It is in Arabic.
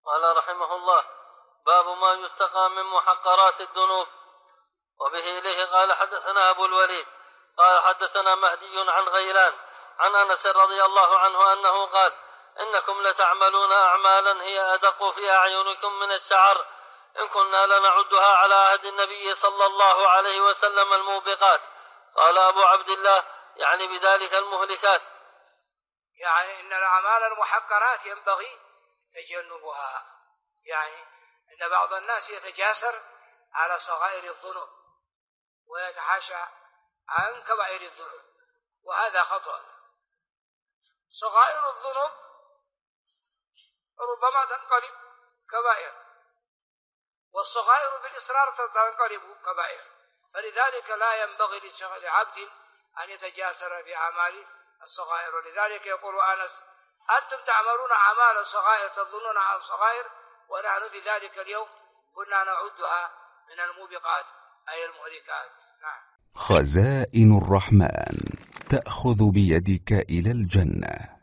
قال رحمه الله: باب ما يتقى من محقرات الذنوب. وبه إليه قال حدثنا أبو الوليد قال حدثنا مهدي عن غيلان عن أنس رضي الله عنه أنه قال: إنكم لتعملون أعمالا هي أدق في أعينكم من الشعر، إن كنا لنعدها على عهد النبي صلى الله عليه وسلم الموبقات. قال أبو عبد الله: يعني بذلك المهلكات. يعني إن الأعمال المحقرات ينبغي تجنبها، يعني إن بعض الناس يتجاسر على صغائر الذنوب ويتحاشى عن كبائر الذنوب، وهذا خطأ. صغائر الذنوب ربما تنقلب كبائر، والصغائر بالإصرار تنقلب كبائر، فلذلك لا ينبغي لعبد أن يتجاسر في أعمال الصغائر. ولذلك يقول أنس: أنتم تعملون أعمال الصغائر تظنون عن الصغائر، ونحن في ذلك اليوم كنا نعدها من الموبقات أي المهلكات. نعم. خزائن الرحمن تأخذ بيدك إلى الجنة.